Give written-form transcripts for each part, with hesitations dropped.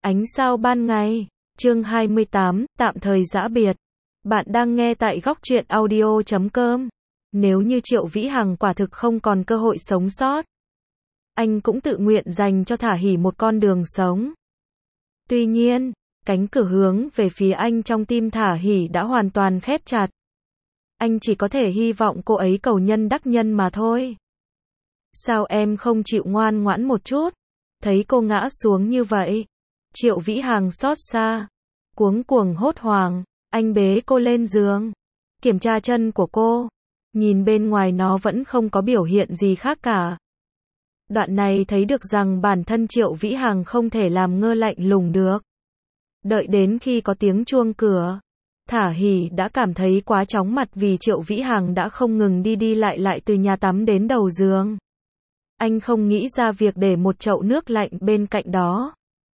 Ánh sao ban ngày, chương 28, tạm thời giã biệt. Bạn đang nghe tại Góc Truyện Audio.com. Nếu như Triệu Vĩ Hằng quả thực không còn cơ hội sống sót, anh cũng tự nguyện dành cho Thả Hỉ một con đường sống. Tuy nhiên, cánh cửa hướng về phía anh trong tim Thả Hỉ đã hoàn toàn khép chặt. Anh chỉ có thể hy vọng cô ấy cầu nhân đắc nhân mà thôi. Sao em không chịu ngoan ngoãn một chút? Thấy cô ngã xuống như vậy, Triệu Vĩ Hằng xót xa, cuống cuồng hốt hoảng, anh bế cô lên giường, kiểm tra chân của cô, nhìn bên ngoài nó vẫn không có biểu hiện gì khác cả. Đoạn này thấy được rằng bản thân Triệu Vĩ Hằng không thể làm ngơ lạnh lùng được. Đợi đến khi có tiếng chuông cửa, Thả Hỉ đã cảm thấy quá chóng mặt vì Triệu Vĩ Hằng đã không ngừng đi lại từ nhà tắm đến đầu giường. Anh không nghĩ ra việc để một chậu nước lạnh bên cạnh đó.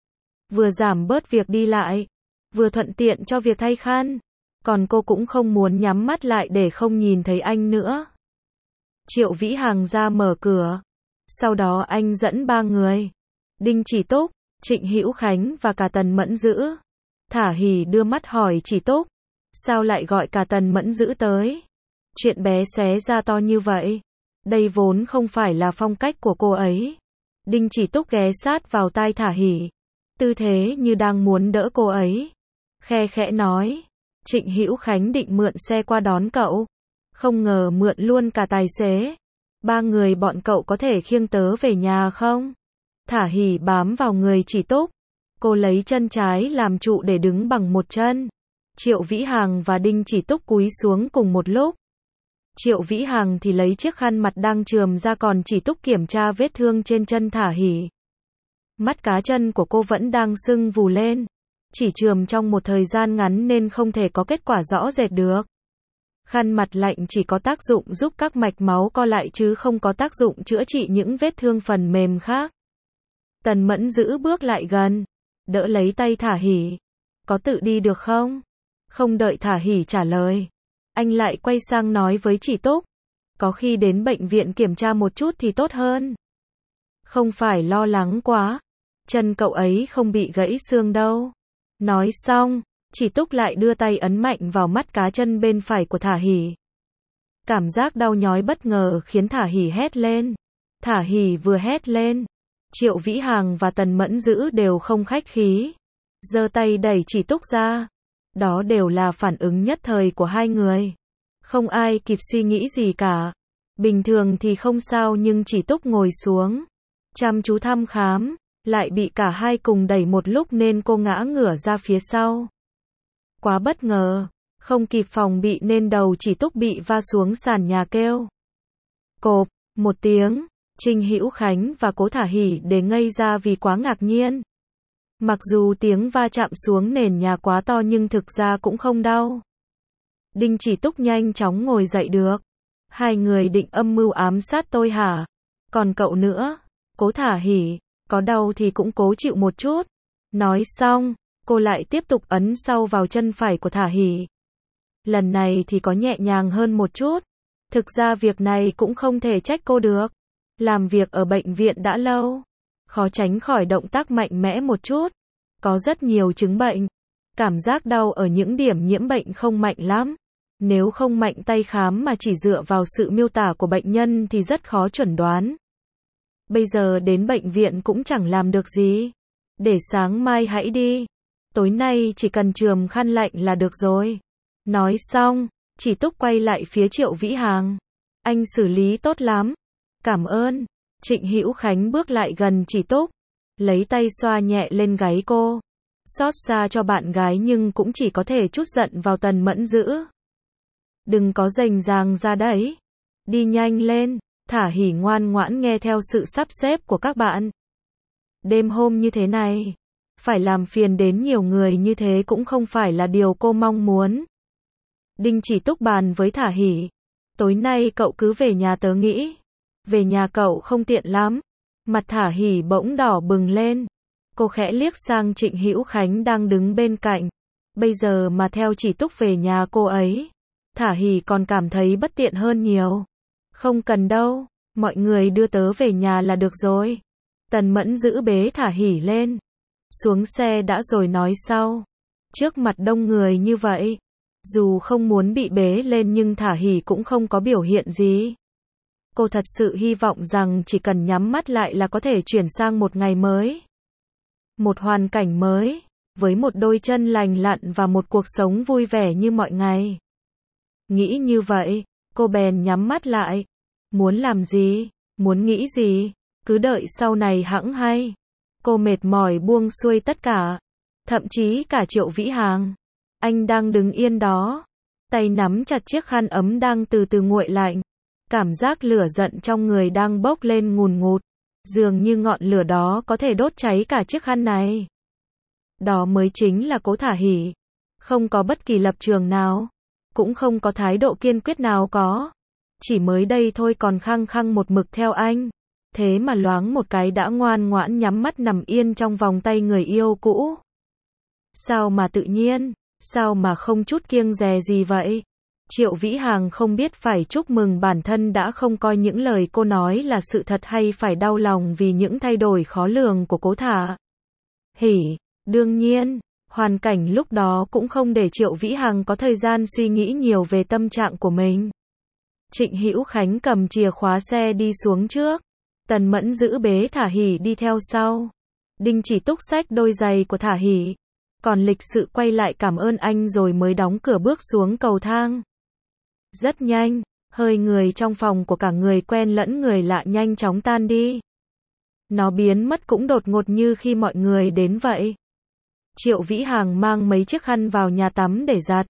Vừa giảm bớt việc đi lại, vừa thuận tiện cho việc thay khăn. Còn cô cũng không muốn nhắm mắt lại để không nhìn thấy anh nữa. Triệu Vĩ Hằng ra mở cửa. Sau đó anh dẫn ba người. Đinh Chỉ Túc, Trịnh Hữu Khánh và cả Tần Mẫn Dữ. Thả Hỉ đưa mắt hỏi Chỉ Túc. Sao lại gọi cả Tần Mẫn Dữ tới? Chuyện bé xé ra to như vậy. Đây vốn không phải là phong cách của cô ấy. Đinh Chỉ Túc ghé sát vào tai Thả Hỉ. Tư thế như đang muốn đỡ cô ấy. Khe khẽ nói. Trịnh Hữu Khánh định mượn xe qua đón cậu. Không ngờ mượn luôn cả tài xế. Ba người bọn cậu có thể khiêng tớ về nhà không? Thả Hỉ bám vào người Chỉ Túc. Cô lấy chân trái làm trụ để đứng bằng một chân. Triệu Vĩ Hằng và Đinh Chỉ Túc cúi xuống cùng một lúc. Triệu Vĩ Hằng thì lấy chiếc khăn mặt đang chườm ra, còn Chỉ Túc kiểm tra vết thương trên chân Thả Hỉ. Mắt cá chân của cô vẫn đang sưng vù lên. Chỉ chườm trong một thời gian ngắn nên không thể có kết quả rõ rệt được. Khăn mặt lạnh chỉ có tác dụng giúp các mạch máu co lại chứ không có tác dụng chữa trị những vết thương phần mềm khác. Tần Mẫn Dữ bước lại gần, đỡ lấy tay Thả Hỉ. Có tự đi được không? Không đợi Thả Hỉ trả lời, anh lại quay sang nói với Chỉ Túc. Có khi đến bệnh viện kiểm tra một chút thì tốt hơn. Không phải lo lắng quá. Chân cậu ấy không bị gãy xương đâu. Nói xong, Chỉ Túc lại đưa tay ấn mạnh vào mắt cá chân bên phải của Thả Hỉ. Cảm giác đau nhói bất ngờ khiến Thả Hỉ hét lên. Thả Hỉ vừa hét lên, Triệu Vĩ Hằng và Tần Mẫn Dữ đều không khách khí. Giơ tay đẩy Chỉ Túc ra. Đó đều là phản ứng nhất thời của hai người. Không ai kịp suy nghĩ gì cả. Bình thường thì không sao, nhưng Chỉ Túc ngồi xuống, chăm chú thăm khám, lại bị cả hai cùng đẩy một lúc nên cô ngã ngửa ra phía sau. Quá bất ngờ, không kịp phòng bị nên đầu Chỉ Túc bị va xuống sàn nhà kêu. Cộp, một tiếng, Trịnh Hữu Khánh và Cố Thả Hỉ để ngây ra vì quá ngạc nhiên. Mặc dù tiếng va chạm xuống nền nhà quá to nhưng thực ra cũng không đau. Đinh Chỉ Túc nhanh chóng ngồi dậy được. Hai người định âm mưu ám sát tôi hả? Còn cậu nữa? Cố Thả Hỉ, có đau thì cũng cố chịu một chút. Nói xong, cô lại tiếp tục ấn sâu vào chân phải của Thả Hỉ. Lần này thì có nhẹ nhàng hơn một chút. Thực ra việc này cũng không thể trách cô được. Làm việc ở bệnh viện đã lâu, khó tránh khỏi động tác mạnh mẽ một chút. Có rất nhiều chứng bệnh, cảm giác đau ở những điểm nhiễm bệnh không mạnh lắm. Nếu không mạnh tay khám mà chỉ dựa vào sự miêu tả của bệnh nhân thì rất khó chuẩn đoán. Bây giờ đến bệnh viện cũng chẳng làm được gì. Để sáng mai hãy đi. Tối nay chỉ cần chườm khăn lạnh là được rồi. Nói xong, Chỉ Túc quay lại phía Triệu Vĩ Hằng. Anh xử lý tốt lắm. Cảm ơn. Trịnh Hữu Khánh bước lại gần Chỉ Túc, lấy tay xoa nhẹ lên gáy cô. Xót xa cho bạn gái nhưng cũng chỉ có thể trút giận vào Tần Mẫn Dữ. Đừng có rành ràng ra đấy. Đi nhanh lên. Thả Hỉ ngoan ngoãn nghe theo sự sắp xếp của các bạn. Đêm hôm như thế này, phải làm phiền đến nhiều người như thế cũng không phải là điều cô mong muốn. Đinh Chỉ Túc bàn với Thả Hỉ. Tối nay cậu cứ về nhà tớ nghĩ. Về nhà cậu không tiện lắm. Mặt Thả Hỉ bỗng đỏ bừng lên. Cô khẽ liếc sang Trịnh Hữu Khánh đang đứng bên cạnh. Bây giờ mà theo Chỉ Túc về nhà cô ấy, Thả Hỉ còn cảm thấy bất tiện hơn nhiều. Không cần đâu, mọi người đưa tớ về nhà là được rồi. Tần Mẫn Dữ bế Thả Hỉ lên. Xuống xe đã rồi nói sau. Trước mặt đông người như vậy, dù không muốn bị bế lên nhưng Thả Hỉ cũng không có biểu hiện gì. Cô thật sự hy vọng rằng chỉ cần nhắm mắt lại là có thể chuyển sang một ngày mới. Một hoàn cảnh mới, với một đôi chân lành lặn và một cuộc sống vui vẻ như mọi ngày. Nghĩ như vậy, cô bèn nhắm mắt lại. Muốn làm gì, muốn nghĩ gì, cứ đợi sau này hẵng hay. Cô mệt mỏi buông xuôi tất cả. Thậm chí cả Triệu Vĩ Hàng. Anh đang đứng yên đó, tay nắm chặt chiếc khăn ấm đang từ từ nguội lạnh. Cảm giác lửa giận trong người đang bốc lên ngùn ngụt. Dường như ngọn lửa đó có thể đốt cháy cả chiếc khăn này. Đó mới chính là Cố Thả Hỉ. Không có bất kỳ lập trường nào, cũng không có thái độ kiên quyết nào có. Chỉ mới đây thôi còn khăng khăng một mực theo anh. Thế mà loáng một cái đã ngoan ngoãn nhắm mắt nằm yên trong vòng tay người yêu cũ. Sao mà tự nhiên, sao mà không chút kiêng dè gì vậy? Triệu Vĩ Hàng không biết phải chúc mừng bản thân đã không coi những lời cô nói là sự thật hay phải đau lòng vì những thay đổi khó lường của Cố Thả Hỉ. Đương nhiên, hoàn cảnh lúc đó cũng không để Triệu Vĩ Hàng có thời gian suy nghĩ nhiều về tâm trạng của mình. Trịnh Hữu Khánh cầm chìa khóa xe đi xuống trước. Tần Mẫn giữ bế Thả Hỉ đi theo sau. Đinh Chỉ Túc xách đôi giày của Thả Hỉ. Còn lịch sự quay lại cảm ơn anh rồi mới đóng cửa bước xuống cầu thang. Rất nhanh, hơi người trong phòng của cả người quen lẫn người lạ nhanh chóng tan đi. Nó biến mất cũng đột ngột như khi mọi người đến vậy. Triệu Vĩ Hàng mang mấy chiếc khăn vào nhà tắm để giặt.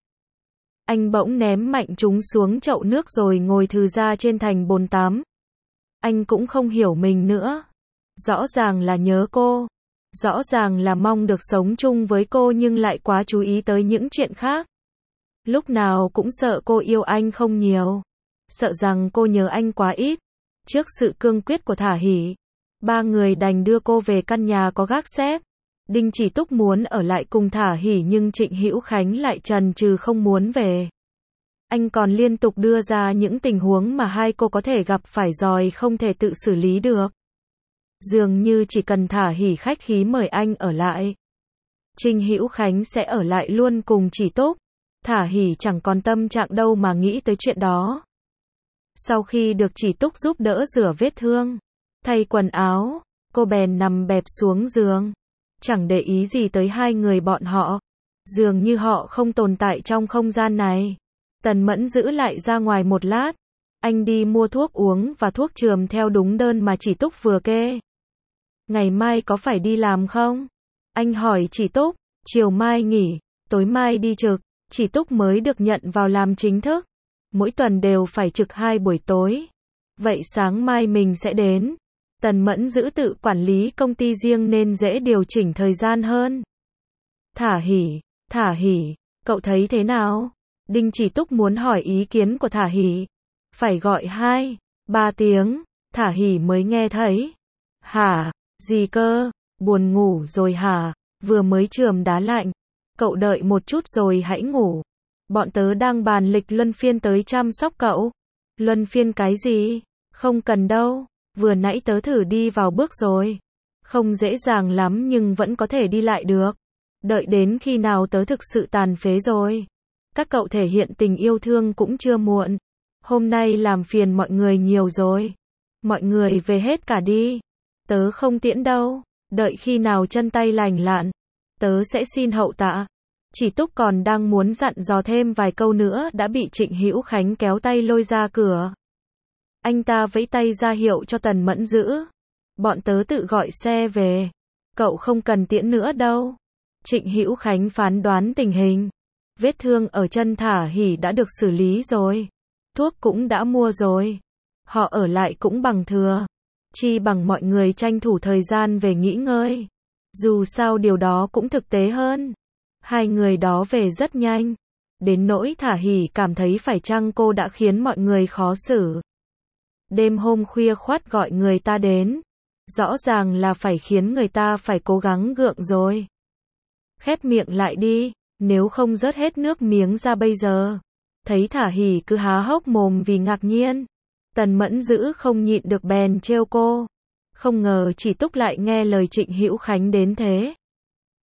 Anh bỗng ném mạnh chúng xuống chậu nước rồi ngồi thừ ra trên thành bồn tắm. Anh cũng không hiểu mình nữa. Rõ ràng là nhớ cô. Rõ ràng là mong được sống chung với cô nhưng lại quá chú ý tới những chuyện khác. Lúc nào cũng sợ cô yêu anh không nhiều. Sợ rằng cô nhớ anh quá ít. Trước sự cương quyết của Thả Hỉ, ba người đành đưa cô về căn nhà có gác xếp. Đinh Chỉ Túc muốn ở lại cùng Thả Hỉ nhưng Trịnh Hữu Khánh lại chần chừ không muốn về. Anh còn liên tục đưa ra những tình huống mà hai cô có thể gặp phải rồi không thể tự xử lý được. Dường như chỉ cần Thả Hỉ khách khí mời anh ở lại, Trịnh Hữu Khánh sẽ ở lại luôn cùng Chỉ Túc. Thả Hỉ chẳng còn tâm trạng đâu mà nghĩ tới chuyện đó. Sau khi được Chỉ Túc giúp đỡ rửa vết thương, thay quần áo, cô bèn nằm bẹp xuống giường. Chẳng để ý gì tới hai người bọn họ. Dường như họ không tồn tại trong không gian này. Tần Mẫn giữ lại ra ngoài một lát. Anh đi mua thuốc uống và thuốc chườm theo đúng đơn mà Chỉ Túc vừa kê. Ngày mai có phải đi làm không? Anh hỏi Chỉ Túc. Chiều mai nghỉ, tối mai đi trực. Chỉ Túc mới được nhận vào làm chính thức. Mỗi tuần đều phải trực 2 buổi tối. Vậy sáng mai mình sẽ đến. Tần Mẫn giữ tự quản lý công ty riêng nên dễ điều chỉnh thời gian hơn. Thả Hỉ, cậu thấy thế nào? Đinh Chỉ Túc muốn hỏi ý kiến của Thả Hỉ. Phải gọi 2, 3 tiếng, Thả Hỉ mới nghe thấy. Hả, gì cơ, buồn ngủ rồi hả? Vừa mới chườm đá lạnh. Cậu đợi một chút rồi hãy ngủ. Bọn tớ đang bàn lịch luân phiên tới chăm sóc cậu. Luân phiên cái gì? Không cần đâu. Vừa nãy tớ thử đi vào bước rồi. Không dễ dàng lắm nhưng vẫn có thể đi lại được. Đợi đến khi nào tớ thực sự tàn phế rồi. Các cậu thể hiện tình yêu thương cũng chưa muộn. Hôm nay làm phiền mọi người nhiều rồi. Mọi người về hết cả đi. Tớ không tiễn đâu. Đợi khi nào chân tay lành lặn, tớ sẽ xin hậu tạ. Chỉ Túc còn đang muốn dặn dò thêm vài câu nữa đã bị Trịnh Hữu Khánh kéo tay lôi ra cửa. Anh ta vẫy tay ra hiệu cho Tần Mẫn giữ. Bọn tớ tự gọi xe về. Cậu không cần tiễn nữa đâu. Trịnh Hữu Khánh phán đoán tình hình. Vết thương ở chân Thả Hỉ đã được xử lý rồi. Thuốc cũng đã mua rồi. Họ ở lại cũng bằng thừa. Chi bằng mọi người tranh thủ thời gian về nghỉ ngơi. Dù sao điều đó cũng thực tế hơn. Hai người đó về rất nhanh. Đến nỗi Thả Hỉ cảm thấy phải chăng cô đã khiến mọi người khó xử. Đêm hôm khuya khoắt gọi người ta đến. Rõ ràng là phải khiến người ta phải cố gắng gượng rồi. Khép miệng lại đi, nếu không rớt hết nước miếng ra bây giờ. Thấy Thả Hỉ cứ há hốc mồm vì ngạc nhiên. Tần Mẫn giữ không nhịn được bèn trêu cô. Không ngờ Chỉ Túc lại nghe lời Trịnh Hữu Khánh đến thế.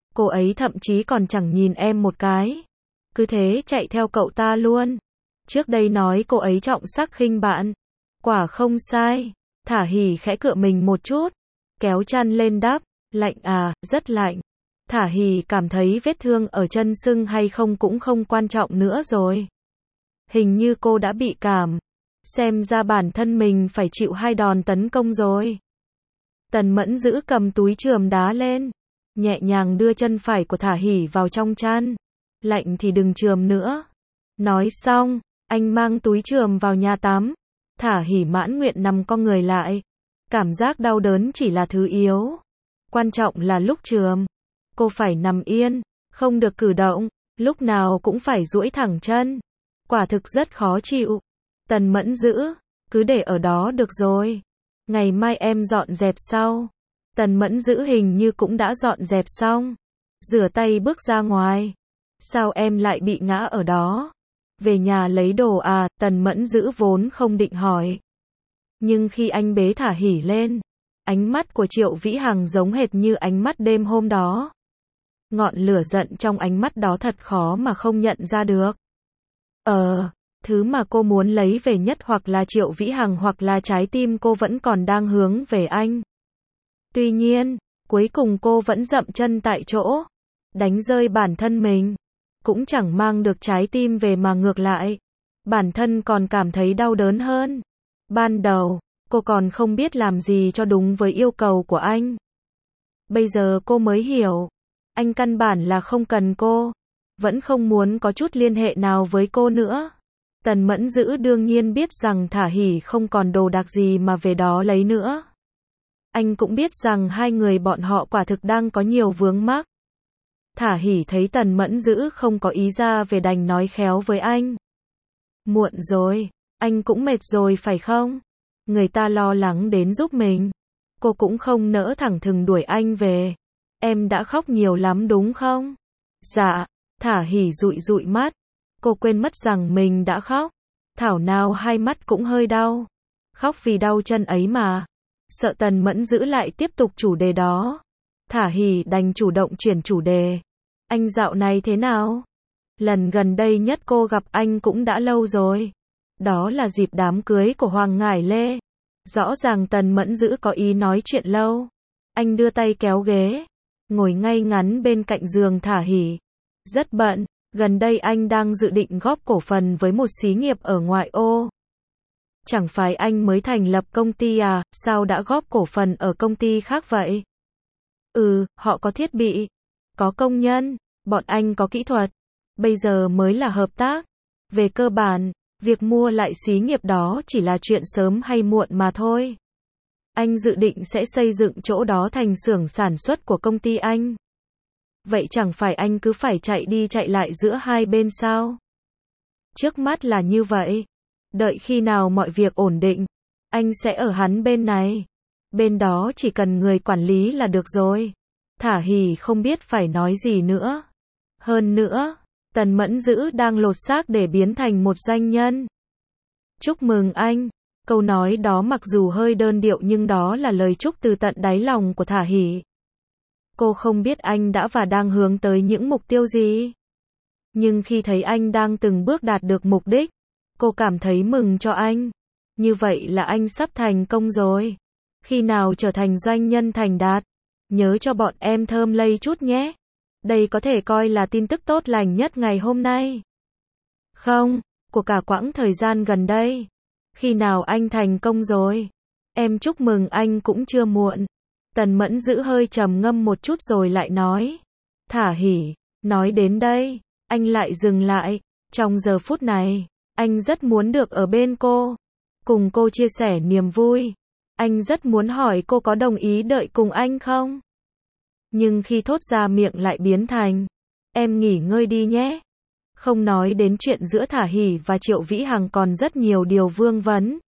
Cô ấy thậm chí còn chẳng nhìn em một cái. Cứ thế chạy theo cậu ta luôn. Trước đây nói cô ấy trọng sắc khinh bạn. Quả không sai. Thả Hỉ khẽ cựa mình một chút. Kéo chăn lên đắp. Lạnh à, rất lạnh. Thả Hỉ cảm thấy vết thương ở chân sưng hay không cũng không quan trọng nữa rồi. Hình như cô đã bị cảm. Xem ra bản thân mình phải chịu 2 đòn tấn công rồi. Tần Mẫn giữ cầm túi chườm đá lên. Nhẹ nhàng đưa chân phải của Thả Hỉ vào trong chăn. Lạnh thì đừng chườm nữa. Nói xong, anh mang túi chườm vào nhà tắm. Thả Hỉ mãn nguyện nằm co người lại. Cảm giác đau đớn chỉ là thứ yếu. Quan trọng là lúc chườm. Cô phải nằm yên, không được cử động, lúc nào cũng phải duỗi thẳng chân. Quả thực rất khó chịu. Tần Mẫn giữ, cứ để ở đó được rồi. Ngày mai em dọn dẹp sau. Tần Mẫn giữ hình như cũng đã dọn dẹp xong. Rửa tay bước ra ngoài. Sao em lại bị ngã ở đó? Về nhà lấy đồ à? Tần Mẫn giữ vốn không định hỏi. Nhưng khi anh bế Thả Hỉ lên, ánh mắt của Triệu Vĩ Hằng giống hệt như ánh mắt đêm hôm đó. Ngọn lửa giận trong ánh mắt đó thật khó mà không nhận ra được. Thứ mà cô muốn lấy về nhất hoặc là Triệu Vĩ Hằng hoặc là trái tim cô vẫn còn đang hướng về anh. Tuy nhiên, cuối cùng cô vẫn dậm chân tại chỗ, đánh rơi bản thân mình. Cũng chẳng mang được trái tim về mà ngược lại. Bản thân còn cảm thấy đau đớn hơn. Ban đầu, cô còn không biết làm gì cho đúng với yêu cầu của anh. Bây giờ cô mới hiểu. Anh căn bản là không cần cô. Vẫn không muốn có chút liên hệ nào với cô nữa. Tần Mẫn giữ đương nhiên biết rằng Thả Hỉ không còn đồ đạc gì mà về đó lấy nữa. Anh cũng biết rằng hai người bọn họ quả thực đang có nhiều vướng mắc. Thả Hỉ thấy Tần Mẫn giữ không có ý ra về đành nói khéo với anh. Muộn rồi, anh cũng mệt rồi phải không? Người ta lo lắng đến giúp mình. Cô cũng không nỡ thẳng thừng đuổi anh về. Em đã khóc nhiều lắm đúng không? Dạ, Thả Hỉ dụi dụi mắt. Cô quên mất rằng mình đã khóc. Thảo nào hai mắt cũng hơi đau. Khóc vì đau chân ấy mà. Sợ Tần Mẫn giữ lại tiếp tục chủ đề đó. Thả Hỉ đành chủ động chuyển chủ đề. Anh dạo này thế nào? Lần gần đây nhất cô gặp anh cũng đã lâu rồi. Đó là dịp đám cưới của Hoàng Ngải Lê. Rõ ràng Tần Mẫn giữ có ý nói chuyện lâu. Anh đưa tay kéo ghế, ngồi ngay ngắn bên cạnh giường Thả Hỉ. Rất bận, gần đây anh đang dự định góp cổ phần với một xí nghiệp ở ngoại ô. Chẳng phải anh mới thành lập công ty à, sao đã góp cổ phần ở công ty khác vậy? Họ có thiết bị, có công nhân, bọn anh có kỹ thuật. Bây giờ mới là hợp tác. Về cơ bản, việc mua lại xí nghiệp đó chỉ là chuyện sớm hay muộn mà thôi. Anh dự định sẽ xây dựng chỗ đó thành xưởng sản xuất của công ty anh. Vậy chẳng phải anh cứ phải chạy đi chạy lại giữa hai bên sao? Trước mắt là như vậy. Đợi khi nào mọi việc ổn định, anh sẽ ở hắn bên này. Bên đó chỉ cần người quản lý là được rồi. Thả Hỉ không biết phải nói gì nữa. Hơn nữa, Tần Mẫn giữ đang lột xác để biến thành một doanh nhân. Chúc mừng anh. Câu nói đó mặc dù hơi đơn điệu nhưng đó là lời chúc từ tận đáy lòng của Thả Hỉ. Cô không biết anh đã và đang hướng tới những mục tiêu gì. Nhưng khi thấy anh đang từng bước đạt được mục đích, cô cảm thấy mừng cho anh. Như vậy là anh sắp thành công rồi. Khi nào trở thành doanh nhân thành đạt, nhớ cho bọn em thơm lây chút nhé. Đây có thể coi là tin tức tốt lành nhất ngày hôm nay. Không, của cả quãng thời gian gần đây. Khi nào anh thành công rồi, em chúc mừng anh cũng chưa muộn. Tần Mẫn giữ hơi trầm ngâm một chút rồi lại nói. Thả Hỉ, nói đến đây, anh lại dừng lại. Trong giờ phút này, anh rất muốn được ở bên cô, cùng cô chia sẻ niềm vui. Anh rất muốn hỏi cô có đồng ý đợi cùng anh không? Nhưng khi thốt ra miệng lại biến thành, em nghỉ ngơi đi nhé. Không nói đến chuyện giữa Thả Hỉ và Triệu Vĩ Hằng còn rất nhiều điều vương vấn.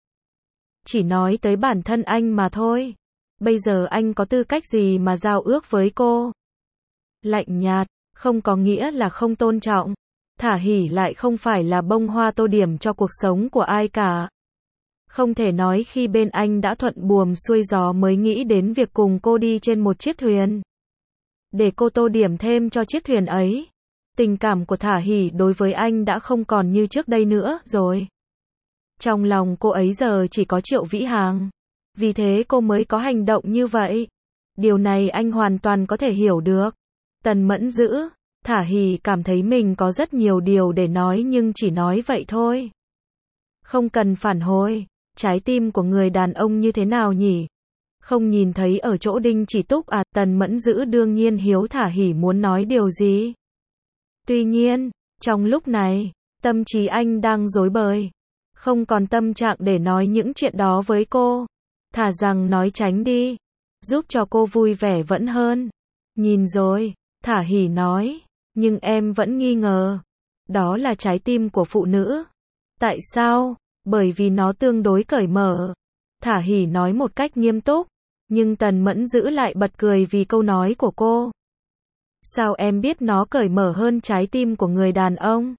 Chỉ nói tới bản thân anh mà thôi. Bây giờ anh có tư cách gì mà giao ước với cô? Lạnh nhạt, không có nghĩa là không tôn trọng. Thả Hỉ lại không phải là bông hoa tô điểm cho cuộc sống của ai cả. Không thể nói khi bên anh đã thuận buồm xuôi gió mới nghĩ đến việc cùng cô đi trên một chiếc thuyền. để cô tô điểm thêm cho chiếc thuyền ấy. Tình cảm của Thả Hỉ đối với anh đã không còn như trước đây nữa rồi. Trong lòng cô ấy giờ chỉ có Triệu Vĩ Hằng. Vì thế cô mới có hành động như vậy. Điều này anh hoàn toàn có thể hiểu được. Tần Mẫn Dữ, Thả Hỉ cảm thấy mình có rất nhiều điều để nói nhưng chỉ nói vậy thôi. Không cần phản hồi. Trái tim của người đàn ông như thế nào nhỉ? Không nhìn thấy ở chỗ Đinh Chỉ Túc à? Tần Mẫn Dữ đương nhiên hiểu Thả Hỉ muốn nói điều gì. Tuy nhiên, trong lúc này, tâm trí anh đang rối bời. Không còn tâm trạng để nói những chuyện đó với cô. Thà rằng nói tránh đi. Giúp cho cô vui vẻ vẫn hơn. Nhìn rồi, Thả Hỉ nói. Nhưng em vẫn nghi ngờ. Đó là trái tim của phụ nữ. Tại sao? Bởi vì nó tương đối cởi mở. Thả Hỉ nói một cách nghiêm túc. Nhưng Tần Mẫn Dữ lại bật cười vì câu nói của cô. Sao em biết nó cởi mở hơn trái tim của người đàn ông?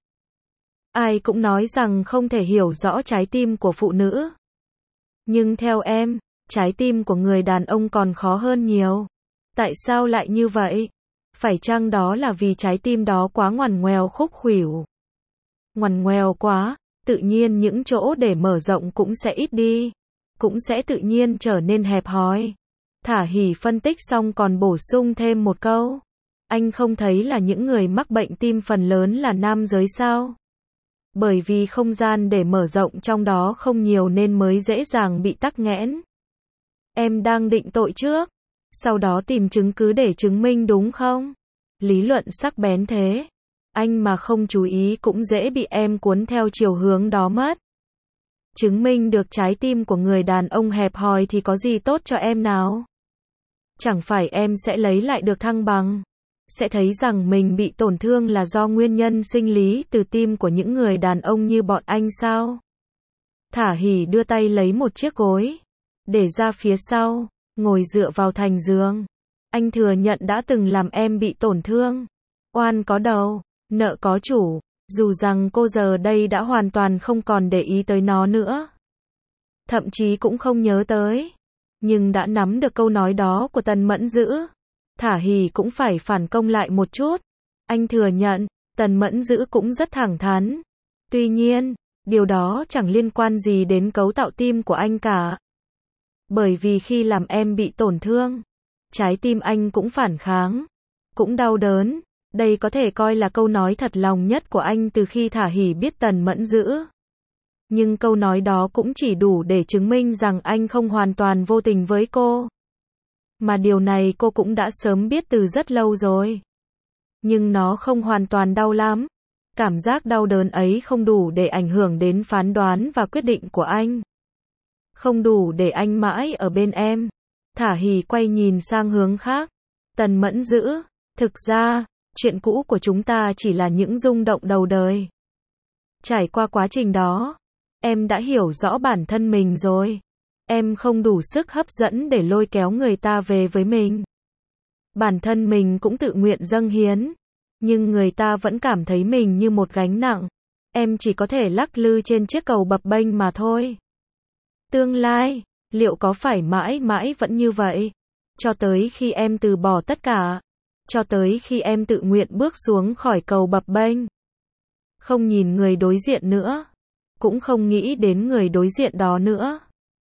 Ai cũng nói rằng không thể hiểu rõ trái tim của phụ nữ. Nhưng theo em, trái tim của người đàn ông còn khó hơn nhiều. Tại sao lại như vậy? Phải chăng đó là vì trái tim đó quá ngoằn ngoèo khúc khuỷu? Ngoằn ngoèo quá, tự nhiên những chỗ để mở rộng cũng sẽ ít đi. Cũng sẽ tự nhiên trở nên hẹp hòi. Thả Hỉ phân tích xong còn bổ sung thêm một câu. Anh không thấy là những người mắc bệnh tim phần lớn là nam giới sao? Bởi vì không gian để mở rộng trong đó không nhiều nên mới dễ dàng bị tắc nghẽn. Em đang định tội trước, sau đó tìm chứng cứ để chứng minh đúng không? Lý luận sắc bén thế. Anh mà không chú ý cũng dễ bị em cuốn theo chiều hướng đó mất. Chứng minh được trái tim của người đàn ông hẹp hòi thì có gì tốt cho em nào? Chẳng phải em sẽ lấy lại được thăng bằng? Sẽ thấy rằng mình bị tổn thương là do nguyên nhân sinh lý từ tim của những người đàn ông như bọn anh sao? Thả Hỉ đưa tay lấy một chiếc gối, để ra phía sau, ngồi dựa vào thành giường. Anh thừa nhận đã từng làm em bị tổn thương. Oan có đầu, nợ có chủ, dù rằng cô giờ đây đã hoàn toàn không còn để ý tới nó nữa. Thậm chí cũng không nhớ tới. Nhưng đã nắm được câu nói đó của Tần Mẫn Dữ. Thả Hỉ cũng phải phản công lại một chút. Anh thừa nhận, Tần Mẫn Dữ cũng rất thẳng thắn. Tuy nhiên, điều đó chẳng liên quan gì đến cấu tạo tim của anh cả. Bởi vì khi làm em bị tổn thương, trái tim anh cũng phản kháng, cũng đau đớn. Đây có thể coi là câu nói thật lòng nhất của anh từ khi Thả Hỉ biết Tần Mẫn Dữ. Nhưng câu nói đó cũng chỉ đủ để chứng minh rằng anh không hoàn toàn vô tình với cô. Mà điều này cô cũng đã sớm biết từ rất lâu rồi. Nhưng nó không hoàn toàn đau lắm. Cảm giác đau đớn ấy không đủ để ảnh hưởng đến phán đoán và quyết định của anh. Không đủ để anh mãi ở bên em. Thả Hỉ quay nhìn sang hướng khác. Tần Mẫn Dữ, thực ra, chuyện cũ của chúng ta chỉ là những rung động đầu đời. Trải qua quá trình đó, em đã hiểu rõ bản thân mình rồi. Em không đủ sức hấp dẫn để lôi kéo người ta về với mình. Bản thân mình cũng tự nguyện dâng hiến. Nhưng người ta vẫn cảm thấy mình như một gánh nặng. Em chỉ có thể lắc lư trên chiếc cầu bập bênh mà thôi. Tương lai, liệu có phải mãi mãi vẫn như vậy? Cho tới khi em từ bỏ tất cả. Cho tới khi em tự nguyện bước xuống khỏi cầu bập bênh. Không nhìn người đối diện nữa. Cũng không nghĩ đến người đối diện đó nữa.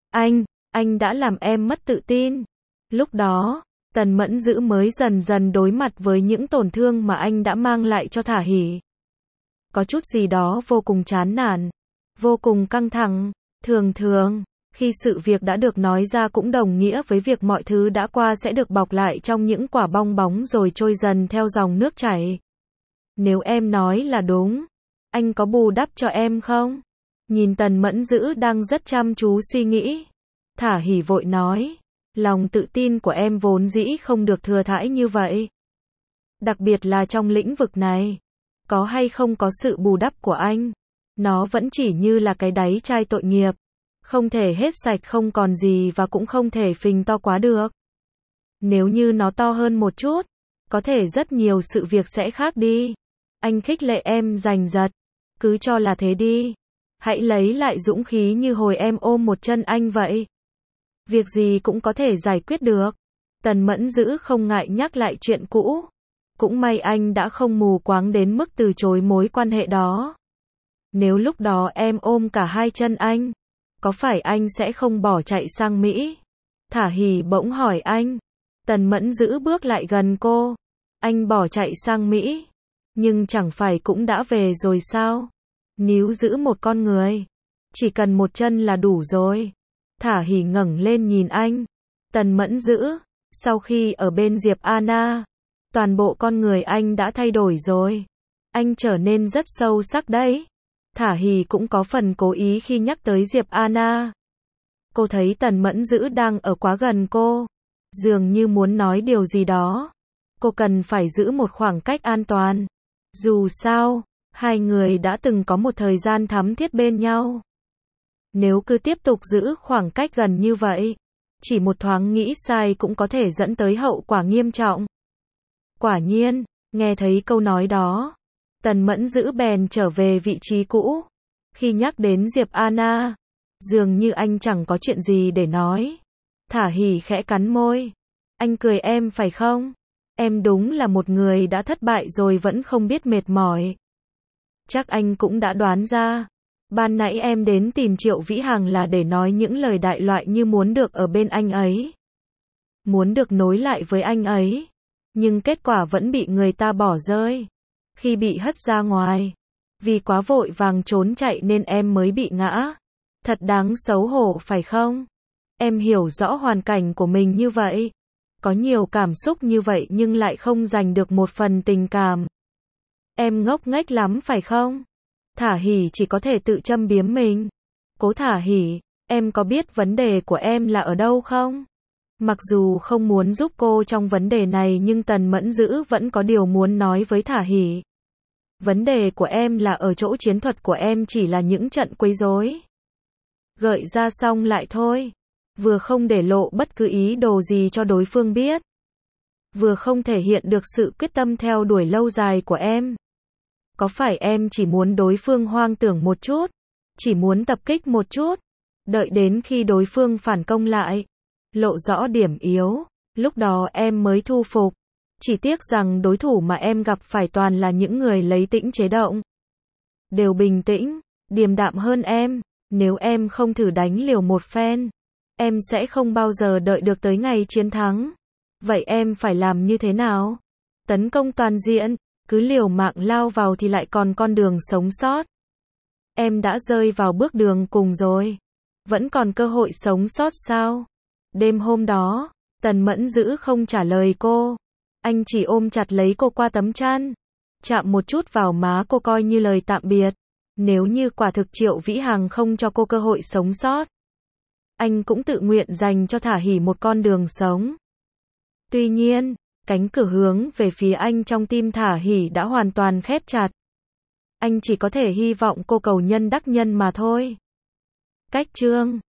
Anh đã làm em mất tự tin. Lúc đó, Tần Mẫn Dữ mới dần dần đối mặt với những tổn thương mà anh đã mang lại cho Thả Hỉ. Có chút gì đó vô cùng chán nản, vô cùng căng thẳng. Thường, khi sự việc đã được nói ra cũng đồng nghĩa với việc mọi thứ đã qua sẽ được bọc lại trong những quả bong bóng rồi trôi dần theo dòng nước chảy. Nếu em nói là đúng, anh có bù đắp cho em không? Nhìn Tần Mẫn Dữ đang rất chăm chú suy nghĩ. Thả Hỉ vội nói, lòng tự tin của em vốn dĩ không được thừa thãi như vậy. Đặc biệt là trong lĩnh vực này. Có hay không có sự bù đắp của anh, nó vẫn chỉ như là cái đáy chai tội nghiệp. Không thể hết sạch không còn gì và cũng không thể phình to quá được. Nếu như nó to hơn một chút, có thể rất nhiều sự việc sẽ khác đi. Anh khích lệ em giành giật. Cứ cho là thế đi. Hãy lấy lại dũng khí như hồi em ôm một chân anh vậy. Việc gì cũng có thể giải quyết được. Tần Mẫn Dữ không ngại nhắc lại chuyện cũ. Cũng may anh đã không mù quáng đến mức từ chối mối quan hệ đó. Nếu lúc đó em ôm cả hai chân anh, có phải anh sẽ không bỏ chạy sang Mỹ? Thả Hỉ bỗng hỏi anh. Tần Mẫn Dữ bước lại gần cô. Anh bỏ chạy sang Mỹ, nhưng chẳng phải cũng đã về rồi sao? Níu giữ một con người, chỉ cần một chân là đủ rồi. Thả Hỉ ngẩng lên nhìn anh. Tần Mẫn Dữ, sau khi ở bên Diệp Anna, toàn bộ con người anh đã thay đổi rồi. Anh trở nên rất sâu sắc đấy. Thả Hỉ cũng có phần cố ý khi nhắc tới Diệp Anna. Cô thấy Tần Mẫn Dữ đang ở quá gần cô, dường như muốn nói điều gì đó. Cô cần phải giữ một khoảng cách an toàn. Dù sao, hai người đã từng có một thời gian thắm thiết bên nhau. Nếu cứ tiếp tục giữ khoảng cách gần như vậy, chỉ một thoáng nghĩ sai cũng có thể dẫn tới hậu quả nghiêm trọng. Quả nhiên, nghe thấy câu nói đó, Tần Mẫn Dữ bèn trở về vị trí cũ. Khi nhắc đến Diệp Anna, dường như anh chẳng có chuyện gì để nói. Thả Hỉ khẽ cắn môi. Anh cười em phải không? Em đúng là một người đã thất bại rồi vẫn không biết mệt mỏi. Chắc anh cũng đã đoán ra. Ban nãy em đến tìm Triệu Vĩ Hằng là để nói những lời đại loại như muốn được ở bên anh ấy. Muốn được nối lại với anh ấy. Nhưng kết quả vẫn bị người ta bỏ rơi. Khi bị hất ra ngoài. Vì quá vội vàng trốn chạy nên em mới bị ngã. Thật đáng xấu hổ phải không? Em hiểu rõ hoàn cảnh của mình như vậy. Có nhiều cảm xúc như vậy nhưng lại không dành được một phần tình cảm. Em ngốc nghếch lắm phải không? Thả Hỉ chỉ có thể tự châm biếm mình. Cố Thả Hỉ, em có biết vấn đề của em là ở đâu không? Mặc dù không muốn giúp cô trong vấn đề này nhưng Tần Mẫn Dữ vẫn có điều muốn nói với Thả Hỉ. Vấn đề của em là ở chỗ chiến thuật của em chỉ là những trận quấy rối. Gợi ra xong lại thôi. Vừa không để lộ bất cứ ý đồ gì cho đối phương biết. Vừa không thể hiện được sự quyết tâm theo đuổi lâu dài của em. Có phải em chỉ muốn đối phương hoang tưởng một chút? Chỉ muốn tập kích một chút? Đợi đến khi đối phương phản công lại, lộ rõ điểm yếu, lúc đó em mới thu phục. Chỉ tiếc rằng đối thủ mà em gặp phải toàn là những người lấy tĩnh chế động. Đều bình tĩnh, điềm đạm hơn em. Nếu em không thử đánh liều một phen, em sẽ không bao giờ đợi được tới ngày chiến thắng. Vậy em phải làm như thế nào? Tấn công toàn diện, cứ liều mạng lao vào thì lại còn con đường sống sót. Em đã rơi vào bước đường cùng rồi. Vẫn còn cơ hội sống sót sao? Đêm hôm đó, Tần Mẫn Dữ không trả lời cô. Anh chỉ ôm chặt lấy cô qua tấm chăn. Chạm một chút vào má cô coi như lời tạm biệt. Nếu như quả thực Triệu Vĩ Hằng không cho cô cơ hội sống sót, anh cũng tự nguyện dành cho Thả Hỉ một con đường sống. Tuy nhiên, cánh cửa hướng về phía anh trong tim Thả Hỉ đã hoàn toàn khép chặt. Anh chỉ có thể hy vọng cô cầu nhân đắc nhân mà thôi. Cách chương